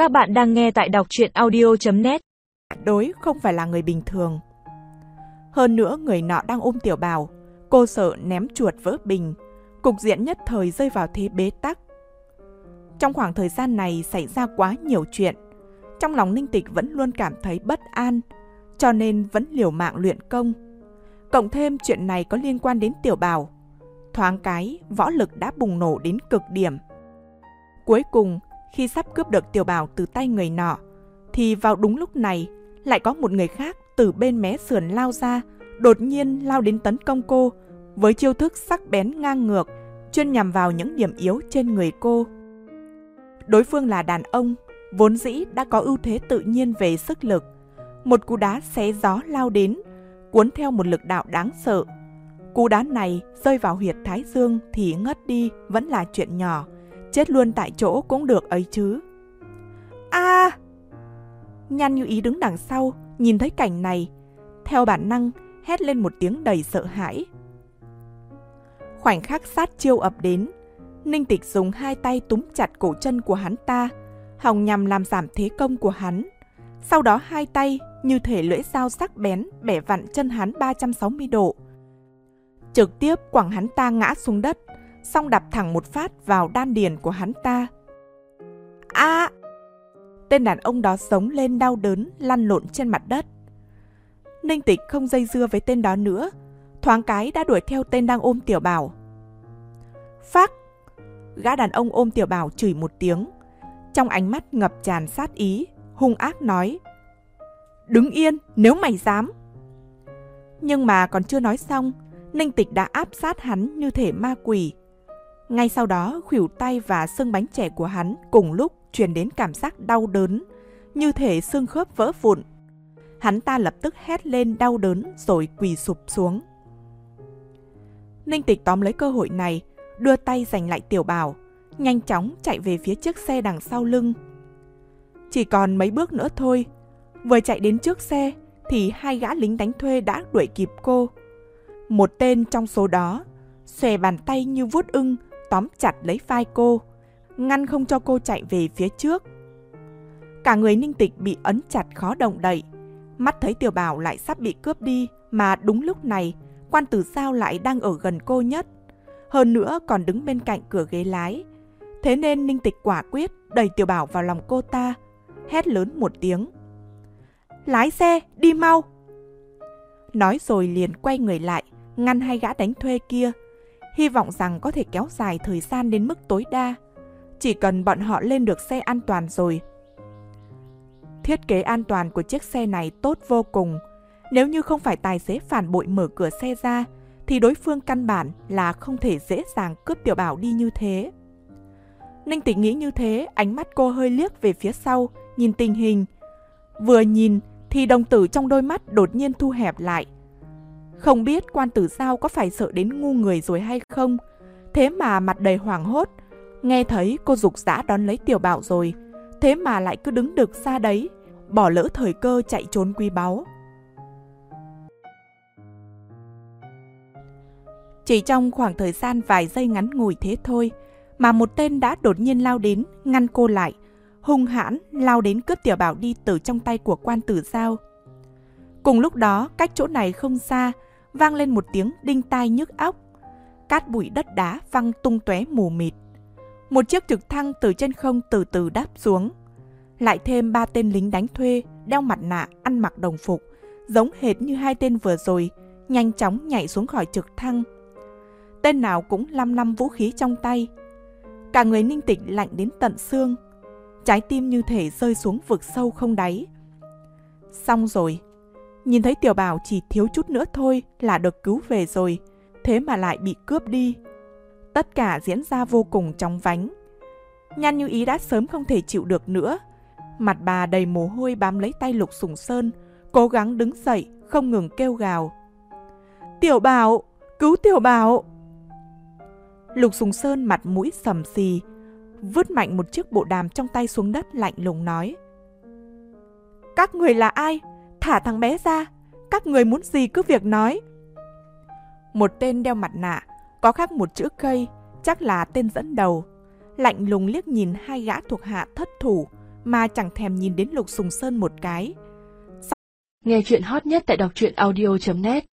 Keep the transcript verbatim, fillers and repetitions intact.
Các bạn đang nghe tại đọc truyện audio chấm net. Đối không phải là người bình thường. Hơn nữa người nọ đang ôm Tiểu Bảo, cô sợ ném chuột vỡ bình, cục diện nhất thời rơi vào thế bế tắc. Trong khoảng thời gian này xảy ra quá nhiều chuyện, trong lòng Ninh Tịch vẫn luôn cảm thấy bất an, cho nên vẫn liều mạng luyện công. Cộng thêm chuyện này có liên quan đến Tiểu Bảo, thoáng cái võ lực đã bùng nổ đến cực điểm. Cuối cùng, khi sắp cướp được Tiểu Bảo từ tay người nọ, thì vào đúng lúc này lại có một người khác từ bên mé sườn lao ra, đột nhiên lao đến tấn công cô với chiêu thức sắc bén ngang ngược, chuyên nhằm vào những điểm yếu trên người cô. Đối phương là đàn ông, vốn dĩ đã có ưu thế tự nhiên về sức lực. Một cú đá xé gió lao đến, cuốn theo một lực đạo đáng sợ. Cú đá này rơi vào huyệt thái dương thì ngất đi vẫn là chuyện nhỏ, chết luôn tại chỗ cũng được ấy chứ. A! À! Nhan Như Ý đứng đằng sau, nhìn thấy cảnh này, theo bản năng hét lên một tiếng đầy sợ hãi. Khoảnh khắc sát chiêu ập đến, Ninh Tịch dùng hai tay túm chặt cổ chân của hắn ta, hòng nhằm làm giảm thế công của hắn. Sau đó hai tay như thể lưỡi dao sắc bén bẻ vặn chân hắn ba trăm sáu mươi độ, trực tiếp quẳng hắn ta ngã xuống đất, xong đập thẳng một phát vào đan điền của hắn ta. A! À! Tên đàn ông đó giống lên đau đớn, lăn lộn trên mặt đất. Ninh Tịch không dây dưa với tên đó nữa, thoáng cái đã đuổi theo tên đang ôm Tiểu Bảo. Phác! Gã đàn ông ôm Tiểu Bảo chửi một tiếng, trong ánh mắt ngập tràn sát ý, hung ác nói: Đứng yên, nếu mày dám! Nhưng mà còn chưa nói xong, Ninh Tịch đã áp sát hắn như thể ma quỷ. Ngay sau đó, khuỷu tay và xương bánh chè của hắn cùng lúc truyền đến cảm giác đau đớn, như thể xương khớp vỡ vụn. Hắn ta lập tức hét lên đau đớn rồi quỳ sụp xuống. Ninh Tịch tóm lấy cơ hội này, đưa tay giành lại Tiểu Bảo, nhanh chóng chạy về phía chiếc xe đằng sau lưng. Chỉ còn mấy bước nữa thôi, vừa chạy đến trước xe thì hai gã lính đánh thuê đã đuổi kịp cô. Một tên trong số đó xòe bàn tay như vuốt ưng tóm chặt lấy vai cô, ngăn không cho cô chạy về phía trước. Cả người Ninh Tịch bị ấn chặt khó động đậy, mắt thấy Tiểu Bảo lại sắp bị cướp đi, mà đúng lúc này Quan Tử Giao lại đang ở gần cô nhất, hơn nữa còn đứng bên cạnh cửa ghế lái. Thế nên Ninh Tịch quả quyết đẩy Tiểu Bảo vào lòng cô ta, hét lớn một tiếng: Lái xe, đi mau! Nói rồi liền quay người lại, ngăn hai gã đánh thuê kia, hy vọng rằng có thể kéo dài thời gian đến mức tối đa. Chỉ cần bọn họ lên được xe an toàn rồi. Thiết kế an toàn của chiếc xe này tốt vô cùng. Nếu như không phải tài xế phản bội mở cửa xe ra, thì đối phương căn bản là không thể dễ dàng cướp Tiểu Bảo đi như thế. Ninh Tịch nghĩ như thế, ánh mắt cô hơi liếc về phía sau, nhìn tình hình. Vừa nhìn thì đồng tử trong đôi mắt đột nhiên thu hẹp lại. Không biết Quan Tử Giao có phải sợ đến ngu người rồi hay không, thế mà mặt đầy hoảng hốt, nghe thấy cô giục giã đón lấy Tiểu Bảo rồi, thế mà lại cứ đứng đực xa đấy, bỏ lỡ thời cơ chạy trốn quý báu. Chỉ trong khoảng thời gian vài giây ngắn ngủi thế thôi, mà một tên đã đột nhiên lao đến, ngăn cô lại, hung hãn lao đến cướp Tiểu Bảo đi từ trong tay của Quan Tử Giao. Cùng lúc đó, cách chỗ này không xa, vang lên một tiếng đinh tai nhức óc. Cát bụi đất đá văng tung tóe mù mịt. Một chiếc trực thăng từ trên không từ từ đáp xuống. Lại thêm ba tên lính đánh thuê, đeo mặt nạ, ăn mặc đồng phục, giống hệt như hai tên vừa rồi, nhanh chóng nhảy xuống khỏi trực thăng. Tên nào cũng lăm lăm vũ khí trong tay. Cả người Ninh Tịch lạnh đến tận xương, trái tim như thể rơi xuống vực sâu không đáy. Xong rồi, nhìn thấy Tiểu Bảo chỉ thiếu chút nữa thôi là được cứu về rồi, thế mà lại bị cướp đi. Tất cả diễn ra vô cùng chóng vánh. Nhan Như Ý đã sớm không thể chịu được nữa, mặt bà đầy mồ hôi bám lấy tay Lục Sùng Sơn, cố gắng đứng dậy, không ngừng kêu gào: Tiểu Bảo, cứu Tiểu Bảo! Lục Sùng Sơn mặt mũi sầm xì, vứt mạnh một chiếc bộ đàm trong tay xuống đất, lạnh lùng nói: Các người là ai? Thả thằng bé ra, các người muốn gì cứ việc nói. Một tên đeo mặt nạ, có khắc một chữ cây, chắc là tên dẫn đầu, lạnh lùng liếc nhìn hai gã thuộc hạ thất thủ, mà chẳng thèm nhìn đến Lục Sùng Sơn một cái. Nghe chuyện hot nhất tại đọc truyện audio chấm net